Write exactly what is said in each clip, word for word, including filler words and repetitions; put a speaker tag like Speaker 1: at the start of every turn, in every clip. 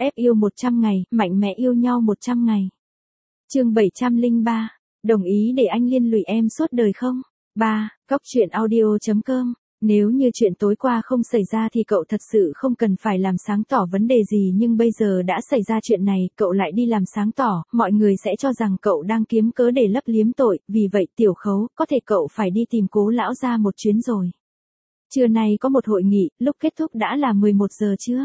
Speaker 1: ép yêu một trăm ngày, mạnh mẽ yêu nhau một trăm ngày. Chương bảy trăm lẻ ba, đồng ý để anh liên lụy em suốt đời không? ba. Cóc truyện audio chấm com. Nếu như chuyện tối qua không xảy ra thì cậu thật sự không cần phải làm sáng tỏ vấn đề gì, nhưng bây giờ đã xảy ra chuyện này, cậu lại đi làm sáng tỏ, mọi người sẽ cho rằng cậu đang kiếm cớ để lấp liếm tội, vì vậy Tiểu Khấu, có thể cậu phải đi tìm Cố lão gia một chuyến rồi. Trưa nay có một hội nghị, lúc kết thúc đã là mười một giờ trưa.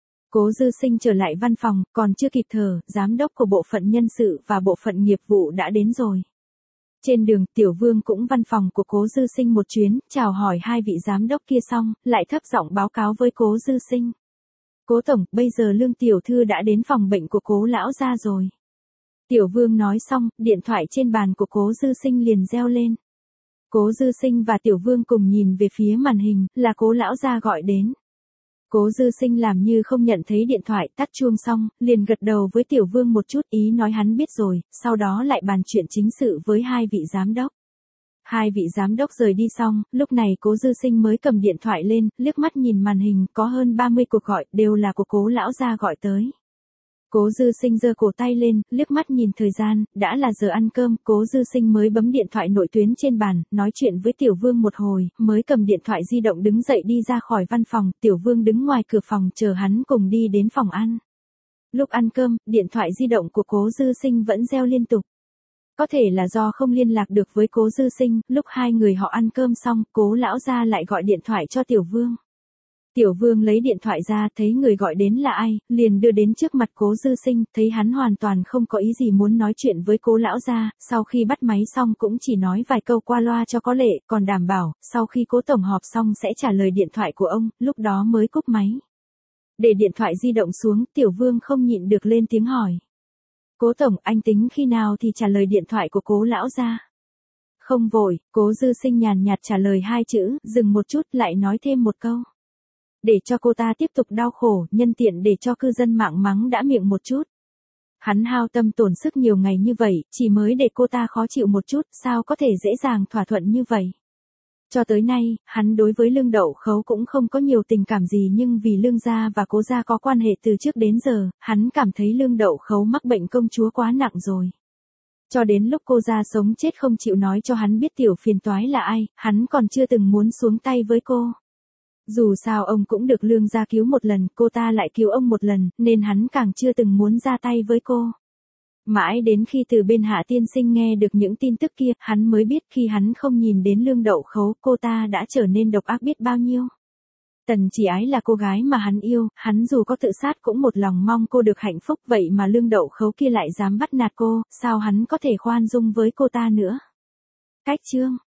Speaker 1: Cố Dư Sinh trở lại văn phòng, còn chưa kịp thở, giám đốc của bộ phận nhân sự và bộ phận nghiệp vụ đã đến rồi. Trên đường, Tiểu Vương cũng văn phòng của Cố Dư Sinh một chuyến, chào hỏi hai vị giám đốc kia xong, lại thấp giọng báo cáo với Cố Dư Sinh. Cố tổng, bây giờ Lương tiểu thư đã đến phòng bệnh của Cố lão gia rồi. Tiểu Vương nói xong, điện thoại trên bàn của Cố Dư Sinh liền reo lên. Cố Dư Sinh và Tiểu Vương cùng nhìn về phía màn hình, là Cố lão gia gọi đến. Cố Dư Sinh làm như không nhận thấy điện thoại, tắt chuông xong, liền gật đầu với Tiểu Vương một chút, ý nói hắn biết rồi, sau đó lại bàn chuyện chính sự với hai vị giám đốc. Hai vị giám đốc rời đi xong, lúc này Cố Dư Sinh mới cầm điện thoại lên, liếc mắt nhìn màn hình, có hơn ba mươi cuộc gọi, đều là của Cố lão gia gọi tới. Cố Dư Sinh giơ cổ tay lên, liếc mắt nhìn thời gian, đã là giờ ăn cơm, Cố Dư Sinh mới bấm điện thoại nội tuyến trên bàn, nói chuyện với Tiểu Vương một hồi, mới cầm điện thoại di động đứng dậy đi ra khỏi văn phòng, Tiểu Vương đứng ngoài cửa phòng chờ hắn cùng đi đến phòng ăn. Lúc ăn cơm, điện thoại di động của Cố Dư Sinh vẫn reo liên tục. Có thể là do không liên lạc được với Cố Dư Sinh, lúc hai người họ ăn cơm xong, Cố lão gia lại gọi điện thoại cho Tiểu Vương. Tiểu Vương lấy điện thoại ra, thấy người gọi đến là ai, liền đưa đến trước mặt Cố Dư Sinh, thấy hắn hoàn toàn không có ý gì muốn nói chuyện với Cố lão gia, sau khi bắt máy xong cũng chỉ nói vài câu qua loa cho có lệ, còn đảm bảo, sau khi Cố tổng họp xong sẽ trả lời điện thoại của ông, lúc đó mới cúp máy. Để điện thoại di động xuống, Tiểu Vương không nhịn được lên tiếng hỏi. Cố tổng, anh tính khi nào thì trả lời điện thoại của Cố lão gia? Không vội, Cố Dư Sinh nhàn nhạt trả lời hai chữ, dừng một chút lại nói thêm một câu. Để cho cô ta tiếp tục đau khổ, nhân tiện để cho cư dân mạng mắng đã miệng một chút. Hắn hao tâm tổn sức nhiều ngày như vậy, chỉ mới để cô ta khó chịu một chút, sao có thể dễ dàng thỏa thuận như vậy. Cho tới nay, hắn đối với Lương Đậu Khấu cũng không có nhiều tình cảm gì, nhưng vì Lương gia và Cố gia có quan hệ từ trước đến giờ, hắn cảm thấy Lương Đậu Khấu mắc bệnh công chúa quá nặng rồi. Cho đến lúc cô gia sống chết không chịu nói cho hắn biết tiểu phiền toái là ai, hắn còn chưa từng muốn xuống tay với cô. Dù sao ông cũng được Lương gia cứu một lần, cô ta lại cứu ông một lần, nên hắn càng chưa từng muốn ra tay với cô. Mãi đến khi từ bên Hạ tiên sinh nghe được những tin tức kia, hắn mới biết khi hắn không nhìn đến Lương Đậu Khấu, cô ta đã trở nên độc ác biết bao nhiêu. Tần Chỉ Ái là cô gái mà hắn yêu, hắn dù có tự sát cũng một lòng mong cô được hạnh phúc, vậy mà Lương Đậu Khấu kia lại dám bắt nạt cô, sao hắn có thể khoan dung với cô ta nữa. Cách chương